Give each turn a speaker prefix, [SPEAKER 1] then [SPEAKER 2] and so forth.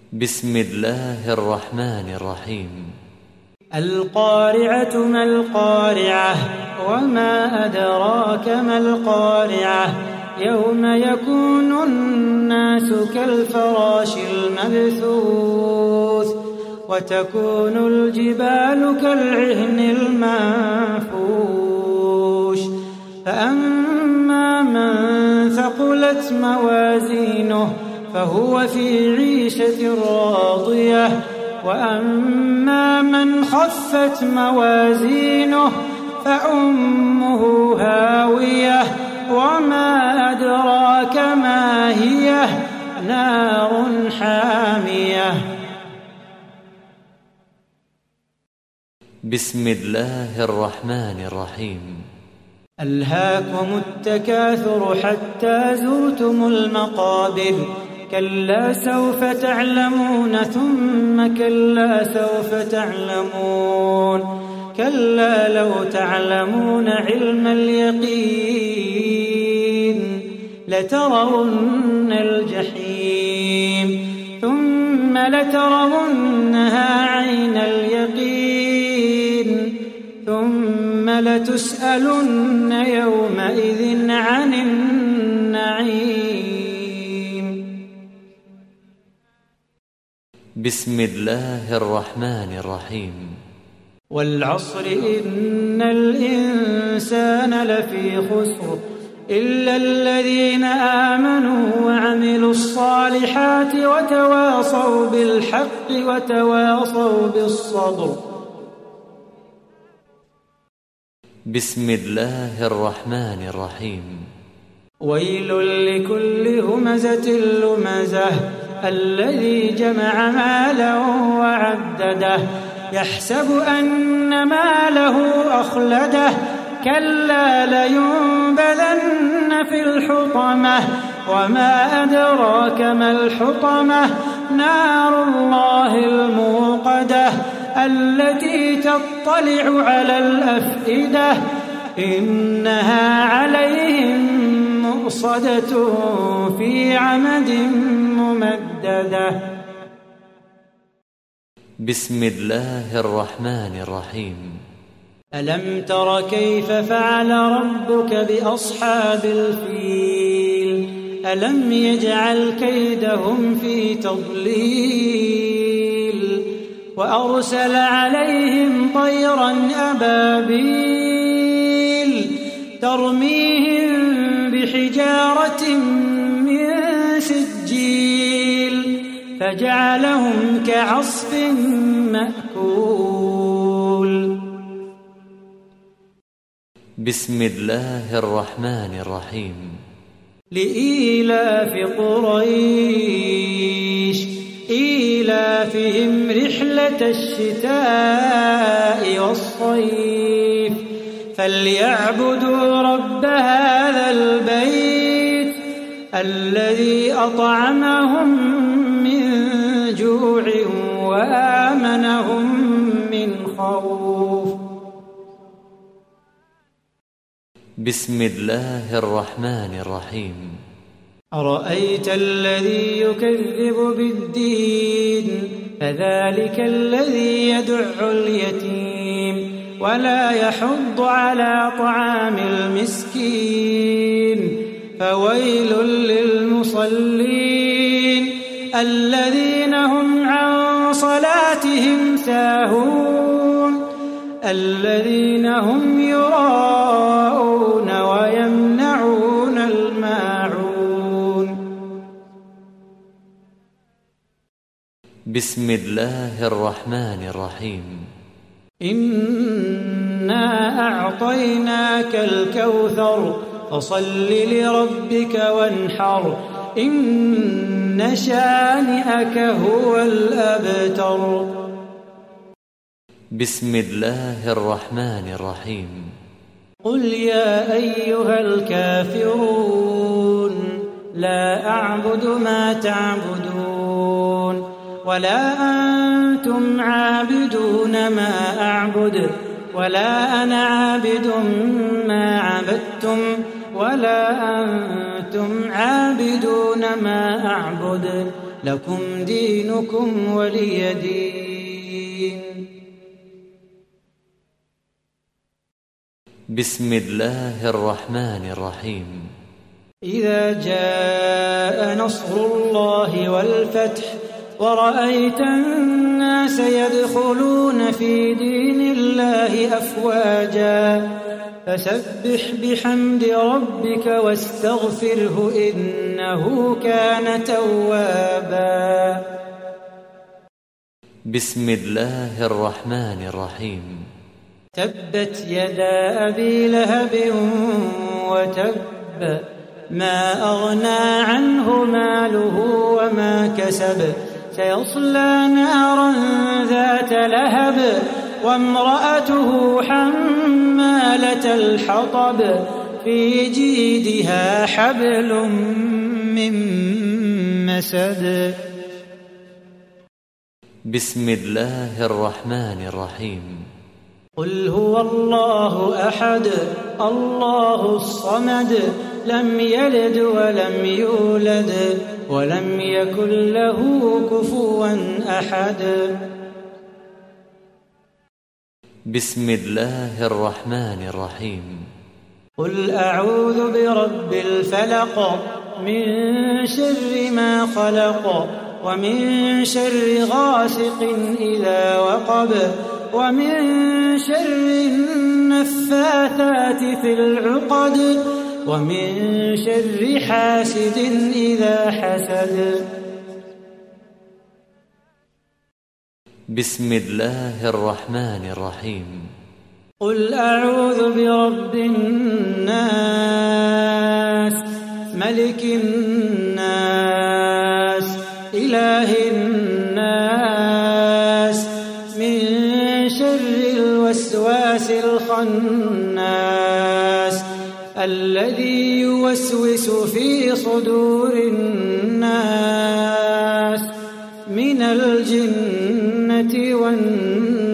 [SPEAKER 1] بسم الله الرحمن الرحيم.
[SPEAKER 2] القارعة ما القارعة وما أدراك ما القارعة يوم يكون الناس كالفراش المبثوث وتكون الجبال كالعهن المنفوش فأما من ثقلت موازينه فهو في عيشة راضية وأما من خفت موازينه فأمه هاوية وما أدراك ما هي نار حامية.
[SPEAKER 1] بسم الله الرحمن الرحيم.
[SPEAKER 2] ألهاكم التكاثر حتى زرتم المقابر كلا سوف تعلمون ثم كلا سوف تعلمون كلا لو تعلمون علم اليقين لترون الجحيم ثم لترونها عين اليقين ثم لتسألن يومئذ عن النعيم.
[SPEAKER 1] بسم الله الرحمن الرحيم.
[SPEAKER 2] والعصر إن الإنسان لفي خسر إلا الذين آمنوا وعملوا الصالحات وتواصوا بالحق وتواصوا بالصبر.
[SPEAKER 1] بسم الله الرحمن الرحيم.
[SPEAKER 2] ويل لكل همزة لمزة الذي جمع مالا وعدده يحسب أن ماله أخلده كلا لينبذن في الحطمة وما أدراك ما الحطمة نار الله الموقدة التي تطلع على الأفئدة إنها عليهم مؤصدة في عمد ممددة.
[SPEAKER 1] بسم الله الرحمن الرحيم.
[SPEAKER 2] ألم تر كيف فعل ربك بأصحاب الفيل ألم يجعل كيدهم في تضليل وأرسل عليهم طيرا أبابيل ترميهم بحجارة من سجيل فجعلهم كعصف مأكول.
[SPEAKER 1] بسم الله الرحمن الرحيم.
[SPEAKER 2] لإيلاف قريش إيلافهم رحلة الشتاء والصيف فليعبدوا رب هذا البيت الذي أطعمهم من جوع وآمنهم من خوف.
[SPEAKER 1] بسم الله الرحمن الرحيم.
[SPEAKER 2] أرأيت الذي يكذب بالدين فذلك الذي يدع اليتيم ولا يحض على طعام المسكين فويل للمصلين الذين هم عن صلاتهم ساهون الذين هم يراءون ويمنعون الماعون.
[SPEAKER 1] بسم الله الرحمن الرحيم.
[SPEAKER 2] إنا أعطيناك الكوثر فصل لربك وانحر إن شانئك هو الأبتر.
[SPEAKER 1] بسم الله الرحمن الرحيم.
[SPEAKER 2] قل يا أيها الكافرون لا أعبد ما تعبدون ولا أنتم عابدون ما أعبد ولا أنا عابد ما عبدتم ولا أنتم عابدون ما أعبد لكم دينكم ولي دين.
[SPEAKER 1] بسم الله الرحمن الرحيم.
[SPEAKER 2] إذا جاء نصر الله والفتح ورأيت الناس يدخلون في دين الله أفواجا فسبح بحمد ربك واستغفره إنه كان توابا.
[SPEAKER 1] بسم الله الرحمن الرحيم.
[SPEAKER 2] تبت يدا أبي لهب وتب ما أغنى عنه ماله وما كسب سيصلى نارا ذات لهب وامرأته حمالة الحطب في جيدها حبل من مسد.
[SPEAKER 1] بسم الله الرحمن الرحيم.
[SPEAKER 2] قل هو الله أحد الله الصمد لم يلد ولم يولد ولم يكن له كفوا أحد.
[SPEAKER 1] بسم الله الرحمن الرحيم.
[SPEAKER 2] قل أعوذ برب الفلق من شر ما خلق ومن شر غاسق إذا وقب ومن شر النفاثات في العقد ومن شر حاسد إذا حسد.
[SPEAKER 1] بسم الله الرحمن الرحيم.
[SPEAKER 2] قل أعوذ برب الناس ملك الناس إله الناس من شر الوسواس الخناس الذي يوسوس في صدور الناس من الجنة والناس.